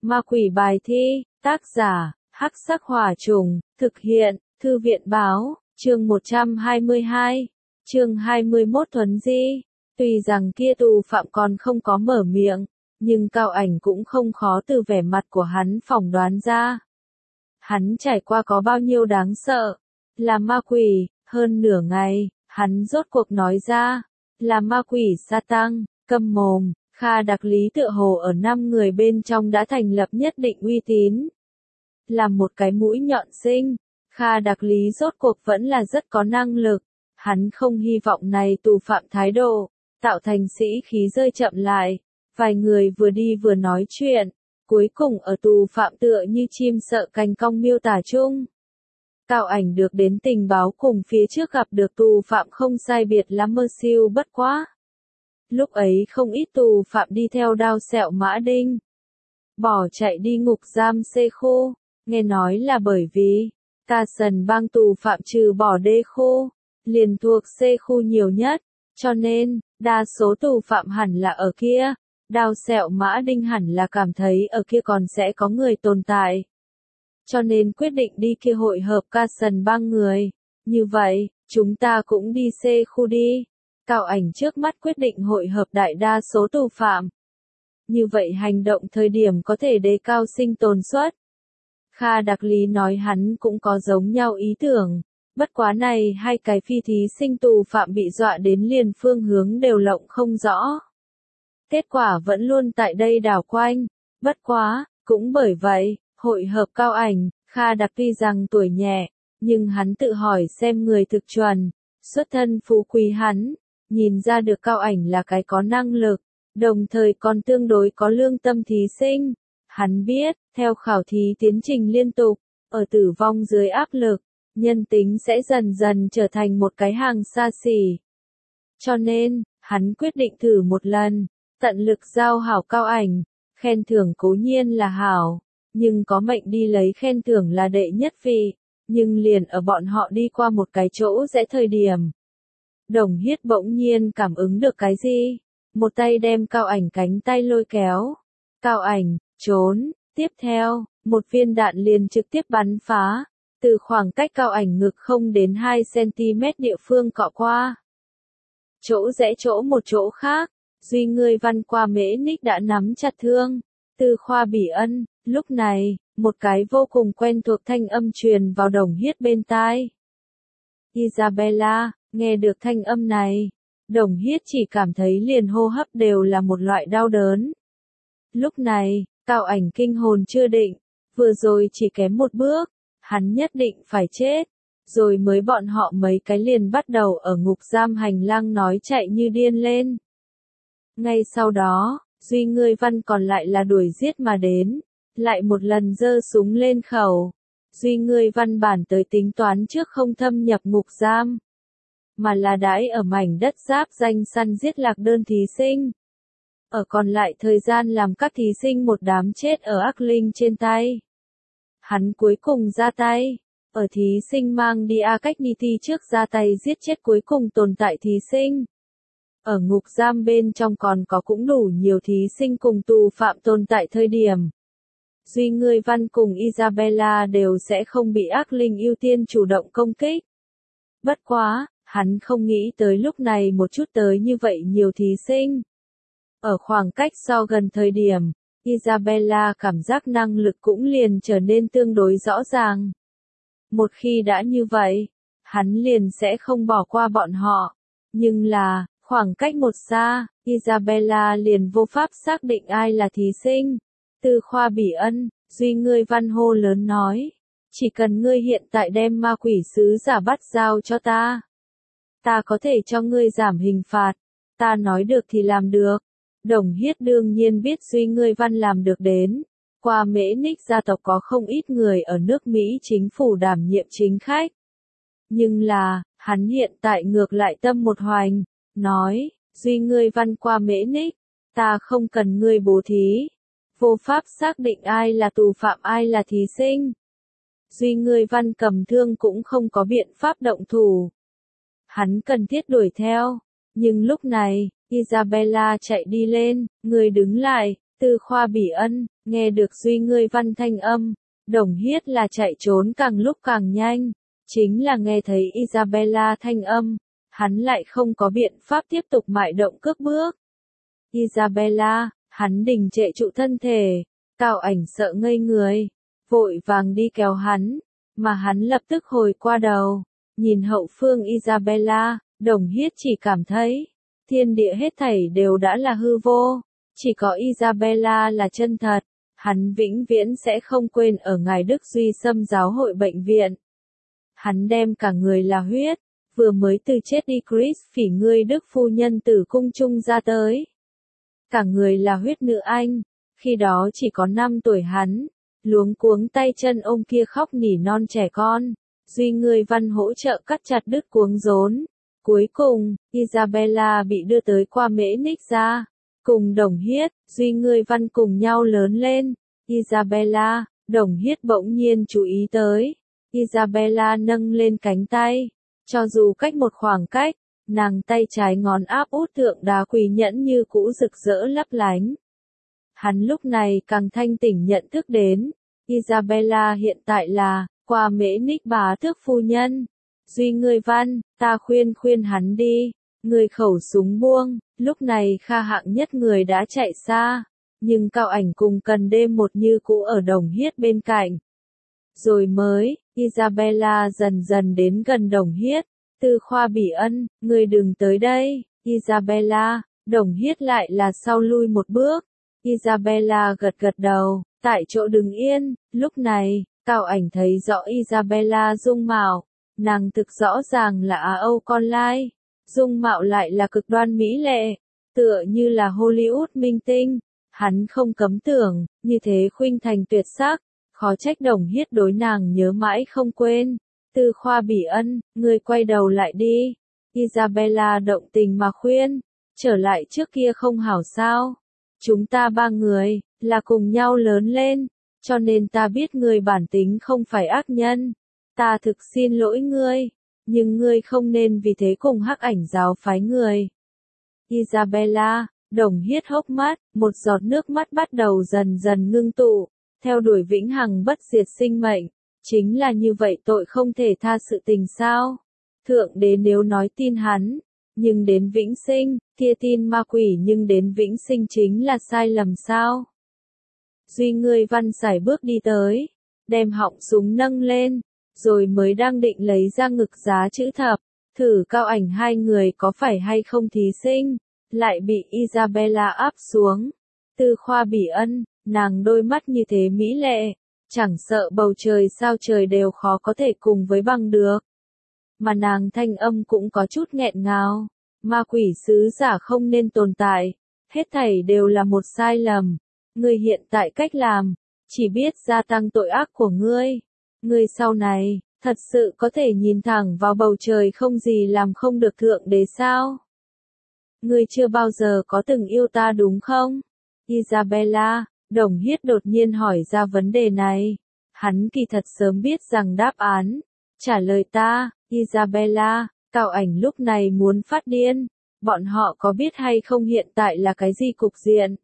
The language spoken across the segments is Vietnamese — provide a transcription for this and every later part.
Ma quỷ bài thi, tác giả, Hắc Sắc Hỏa Trùng, thực hiện, Thư viện báo, chương 122, chương 21 Thuấn Di. Tuy rằng kia tù phạm còn không có mở miệng, nhưng Cao Ảnh cũng không khó từ vẻ mặt của hắn phỏng đoán ra. Hắn trải qua có bao nhiêu đáng sợ, là ma quỷ, hơn nửa ngày, hắn rốt cuộc nói ra, là ma quỷ sa tăng, câm mồm. Kha Đặc Lý tựa hồ ở 5 người bên trong đã thành lập nhất định uy tín. Là một cái mũi nhọn sinh, Kha Đặc Lý rốt cuộc vẫn là rất có năng lực. Hắn không hy vọng này tù phạm thái độ, tạo thành sĩ khí rơi chậm lại. Vài người vừa đi vừa nói chuyện, cuối cùng ở tù phạm tựa như chim sợ cành cong miêu tả chung. Cao Ảnh được đến tình báo cùng phía trước gặp được tù phạm không sai biệt lắm mơ siêu bất quá. Lúc ấy không ít tù phạm đi theo đao sẹo mã đinh. Bỏ chạy đi ngục giam C khu, nghe nói là bởi vì, Ca Sần bang tù phạm trừ bỏ D khu, liền thuộc C khu nhiều nhất, cho nên, đa số tù phạm hẳn là ở kia, đao sẹo mã đinh hẳn là cảm thấy ở kia còn sẽ có người tồn tại. Cho nên quyết định đi kia hội hợp Ca Sần bang người, như vậy, chúng ta cũng đi C khu đi. Cao Ảnh trước mắt quyết định hội hợp đại đa số tù phạm. Như vậy hành động thời điểm có thể đề cao sinh tồn suất. Kha Đặc Lý nói hắn cũng có giống nhau ý tưởng, bất quá này hai cái phi thí sinh tù phạm bị dọa đến liền phương hướng đều lộng không rõ. Kết quả vẫn luôn tại đây đảo quanh, bất quá, cũng bởi vậy, hội hợp Cao Ảnh, Kha Đặc tuy rằng tuổi nhẹ, nhưng hắn tự hỏi xem người thực chuẩn, xuất thân phú quý hắn. Nhìn ra được Cao Ảnh là cái có năng lực, đồng thời còn tương đối có lương tâm thí sinh. Hắn biết, theo khảo thí tiến trình liên tục, ở tử vong dưới áp lực, nhân tính sẽ dần dần trở thành một cái hàng xa xỉ. Cho nên, hắn quyết định thử một lần, tận lực giao hảo Cao Ảnh, khen thưởng cố nhiên là hảo, nhưng có mệnh đi lấy khen thưởng là đệ nhất vị, nhưng liền ở bọn họ đi qua một cái chỗ rẽ thời điểm. Đồng Hiết bỗng nhiên cảm ứng được cái gì, một tay đem Cao Ảnh cánh tay lôi kéo. Cao Ảnh, trốn, tiếp theo, một viên đạn liền trực tiếp bắn phá, từ khoảng cách Cao Ảnh ngực không đến 2 cm địa phương cọ qua. Chỗ rẽ chỗ một chỗ khác, Duy Ngươi Văn qua Mễ Ních đã nắm chặt thương, từ Khoa Bỉ Ân, lúc này, một cái vô cùng quen thuộc thanh âm truyền vào Đồng Hiết bên tai. Isabella. Nghe được thanh âm này, Đồng Hiết chỉ cảm thấy liền hô hấp đều là một loại đau đớn. Lúc này, Cao Ảnh kinh hồn chưa định, vừa rồi chỉ kém một bước, hắn nhất định phải chết. Rồi mới bọn họ mấy cái liền bắt đầu ở ngục giam hành lang nói chạy như điên lên. Ngay sau đó, Duy Ngươi Văn còn lại là đuổi giết mà đến, lại một lần giơ súng lên khẩu. Duy Ngươi Văn bản tới tính toán trước không thâm nhập ngục giam, mà là đãi ở mảnh đất giáp danh săn giết lạc đơn thí sinh. Ở còn lại thời gian làm các thí sinh một đám chết ở ác linh trên tay. Hắn cuối cùng ra tay, ở thí sinh mang đi A Cách Ni Thi trước ra tay giết chết cuối cùng tồn tại thí sinh. Ở ngục giam bên trong còn có cũng đủ nhiều thí sinh cùng tù phạm tồn tại thời điểm. Duy Ngươi Văn cùng Isabella đều sẽ không bị ác linh ưu tiên chủ động công kích. Bất quá, hắn không nghĩ tới lúc này một chút tới như vậy nhiều thí sinh. Ở khoảng cách so gần thời điểm, Isabella cảm giác năng lực cũng liền trở nên tương đối rõ ràng. Một khi đã như vậy, hắn liền sẽ không bỏ qua bọn họ. Nhưng là, khoảng cách một xa, Isabella liền vô pháp xác định ai là thí sinh. Từ Khoa Bỉ Ân, Duy Ngươi Văn hô lớn nói, chỉ cần ngươi hiện tại đem ma quỷ sứ giả bắt giao cho ta. Ta có thể cho ngươi giảm hình phạt, ta nói được thì làm được. Đồng Hiết đương nhiên biết Duy Ngươi Văn làm được đến. Qua Mễ Ních gia tộc có không ít người ở nước Mỹ chính phủ đảm nhiệm chính khách. Nhưng là, hắn hiện tại ngược lại tâm một hoành, nói, Duy Ngươi Văn qua Mễ Ních, ta không cần ngươi bố thí. Vô pháp xác định ai là tù phạm ai là thí sinh. Duy Ngươi Văn cầm thương cũng không có biện pháp động thủ. Hắn cần thiết đuổi theo, nhưng lúc này, Isabella chạy đi lên, người đứng lại, Tư Khoa Bỉ Ân, nghe được Duy Ngươi Văn thanh âm, Đồng Hiết là chạy trốn càng lúc càng nhanh, chính là nghe thấy Isabella thanh âm, hắn lại không có biện pháp tiếp tục mại động cước bước. Isabella, hắn đình trệ trụ thân thể, Cao Ảnh sợ ngây người, vội vàng đi kéo hắn, mà hắn lập tức hồi qua đầu, nhìn hậu phương Isabella, Đồng Hiết chỉ cảm thấy, thiên địa hết thảy đều đã là hư vô, chỉ có Isabella là chân thật, hắn vĩnh viễn sẽ không quên ở Ngài Đức Duy Xâm giáo hội bệnh viện. Hắn đem cả người là huyết, vừa mới từ chết đi Chris Phỉ ngươi Đức phu nhân từ cung trung ra tới. Cả người là huyết nữ anh, khi đó chỉ có 5 tuổi hắn, luống cuống tay chân ôm kia khóc nỉ non trẻ con, Duy Ngươi Văn hỗ trợ cắt chặt đứt cuống rốn. Cuối cùng, Isabella bị đưa tới qua Mễ Ních ra, cùng Đồng Hiết, Duy Ngươi Văn cùng nhau lớn lên. Isabella, Đồng Hiết bỗng nhiên chú ý tới. Isabella nâng lên cánh tay, cho dù cách một khoảng cách, nàng tay trái ngón áp út thượng đá quý nhẫn như cũ rực rỡ lấp lánh. Hắn lúc này càng thanh tỉnh nhận thức đến, Isabella hiện tại là, qua Mễ Ních bá tước phu nhân. Duy Ngươi Văn, ta khuyên hắn đi, người khẩu súng buông, lúc này Kha hạng nhất người đã chạy xa, nhưng Cao Ảnh cùng Cần Đêm một như cũ ở Đồng Hiết bên cạnh. Rồi mới, Isabella dần dần đến gần Đồng Hiết, Tư Khoa Bỉ Ân, người đừng tới đây, Isabella, Đồng Hiết lại là sau lui một bước. Isabella gật gật đầu, tại chỗ đứng yên, lúc này, Cao Ảnh thấy rõ Isabella dung mạo, nàng thực rõ ràng là Á Âu con lai, dung mạo lại là cực đoan mỹ lệ, tựa như là Hollywood minh tinh, hắn không cấm tưởng, như thế khuynh thành tuyệt sắc, khó trách Đồng Hiết đối nàng nhớ mãi không quên. Tư Khoa Bỉ Ân, người quay đầu lại đi. Isabella động tình mà khuyên, trở lại trước kia không hảo sao. Chúng ta 3 người, là cùng nhau lớn lên, cho nên ta biết người bản tính không phải ác nhân. Ta thực xin lỗi ngươi, nhưng ngươi không nên vì thế cùng Hắc Ảnh giáo phái người. Isabella, Đồng Hiết hốc mắt, một giọt nước mắt bắt đầu dần dần ngưng tụ, theo đuổi vĩnh hằng bất diệt sinh mệnh, chính là như vậy tội không thể tha sự tình sao? Thượng đế nếu nói tin hắn, nhưng đến vĩnh sinh, kia tin ma quỷ nhưng đến vĩnh sinh chính là sai lầm sao? Duy Ngươi Văn sải bước đi tới, đem họng súng nâng lên, rồi mới đang định lấy ra ngực giá chữ thập, thử Cao Ảnh hai người có phải hay không thí sinh, lại bị Isabella áp xuống. Tư Khoa Bỉ Ân, nàng đôi mắt như thế mỹ lệ, chẳng sợ bầu trời sao trời đều khó có thể cùng với bằng được. Mà nàng thanh âm cũng có chút nghẹn ngào, ma quỷ sứ giả không nên tồn tại, hết thảy đều là một sai lầm, ngươi hiện tại cách làm, chỉ biết gia tăng tội ác của ngươi. Ngươi sau này, thật sự có thể nhìn thẳng vào bầu trời không gì làm không được thượng đế sao? Ngươi chưa bao giờ có từng yêu ta đúng không? Isabella, Đồng Hiết đột nhiên hỏi ra vấn đề này. Hắn kỳ thật sớm biết rằng đáp án. Trả lời ta, Isabella, Cao Ảnh lúc này muốn phát điên. Bọn họ có biết hay không hiện tại là cái gì cục diện?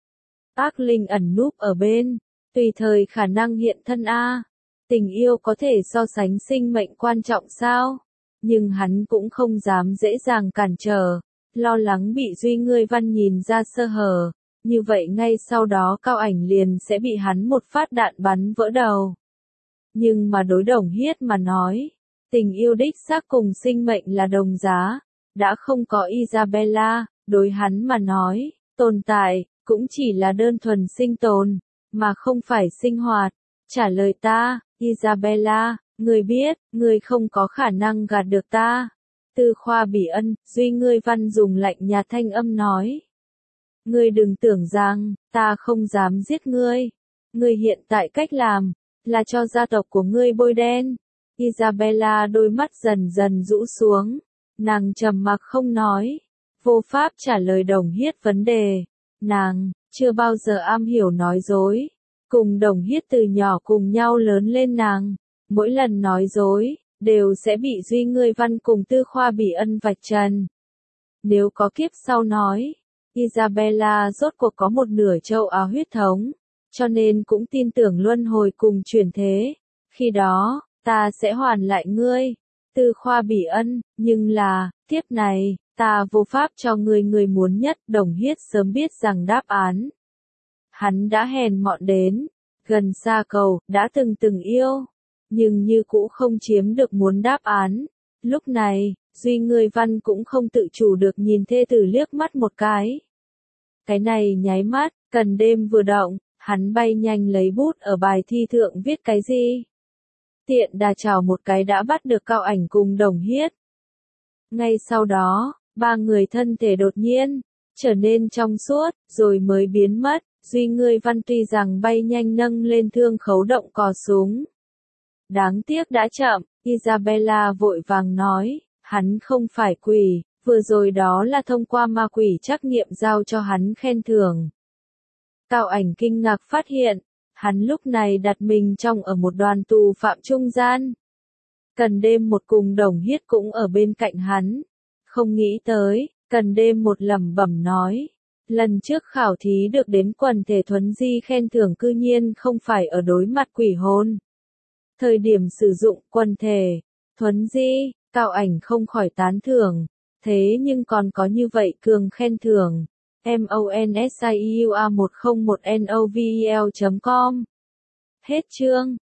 Ác linh ẩn núp ở bên, tùy thời khả năng hiện thân a. Tình yêu có thể so sánh sinh mệnh quan trọng sao? Nhưng hắn cũng không dám dễ dàng cản trở, lo lắng bị Duy Ngươi Văn nhìn ra sơ hở, như vậy ngay sau đó Cao Ảnh liền sẽ bị hắn một phát đạn bắn vỡ đầu. Nhưng mà đối Đồng Hiết mà nói, tình yêu đích xác cùng sinh mệnh là đồng giá, đã không có Isabella, đối hắn mà nói, tồn tại, cũng chỉ là đơn thuần sinh tồn, mà không phải sinh hoạt. Trả lời ta, Isabella, ngươi biết, ngươi không có khả năng gạt được ta. Tư Khoa Bỉ Ân, Duy Ngươi Văn dùng lạnh nhạt thanh âm nói. Ngươi đừng tưởng rằng, ta không dám giết ngươi. Ngươi hiện tại cách làm, là cho gia tộc của ngươi bôi đen. Isabella đôi mắt dần dần rũ xuống, nàng trầm mặc không nói, vô pháp trả lời Đồng Hiết vấn đề. Nàng, chưa bao giờ am hiểu nói dối. Cùng Đồng Hiết từ nhỏ cùng nhau lớn lên nàng, mỗi lần nói dối, đều sẽ bị Duy Ngươi Văn cùng Tư Khoa Bỉ Ân vạch trần. Nếu có kiếp sau nói, Isabella rốt cuộc có một nửa châu Á huyết thống, cho nên cũng tin tưởng luân hồi cùng chuyển thế. Khi đó, ta sẽ hoàn lại ngươi. Tư Khoa bỉ ân, nhưng là, tiếp này, ta vô pháp cho ngươi muốn nhất. Đồng Hiết sớm biết rằng đáp án. Hắn đã hèn mọn đến, gần xa cầu, đã từng yêu, nhưng như cũ không chiếm được muốn đáp án. Lúc này, Duy Ngươi Văn cũng không tự chủ được nhìn thê tử liếc mắt một cái. Cái này nháy mắt, Cần Đêm vừa động, hắn bay nhanh lấy bút ở bài thi thượng viết cái gì. Tiện đà chào một cái đã bắt được Cao Ảnh cùng Đồng Hiết. Ngay sau đó, ba người thân thể đột nhiên trở nên trong suốt, rồi mới biến mất. Duy Ngươi Văn tuy rằng bay nhanh nâng lên thương khấu động cò súng. Đáng tiếc đã chậm, Isabella vội vàng nói, hắn không phải quỷ, vừa rồi đó là thông qua ma quỷ trắc nghiệm giao cho hắn khen thưởng. Cao Ảnh kinh ngạc phát hiện, hắn lúc này đặt mình trong ở một đoàn tù phạm trung gian. Cần Đêm một cùng Đồng Hiết cũng ở bên cạnh hắn. Không nghĩ tới, Cần Đêm một lẩm bẩm nói. Lần trước khảo thí được đến quần thể thuấn di khen thưởng cư nhiên không phải ở đối mặt quỷ hồn. Thời điểm sử dụng quần thể, thuấn di, Cao Ảnh không khỏi tán thưởng. Thế nhưng còn có như vậy cường khen thưởng. MONSIUA101NOVEL.com. Hết chương.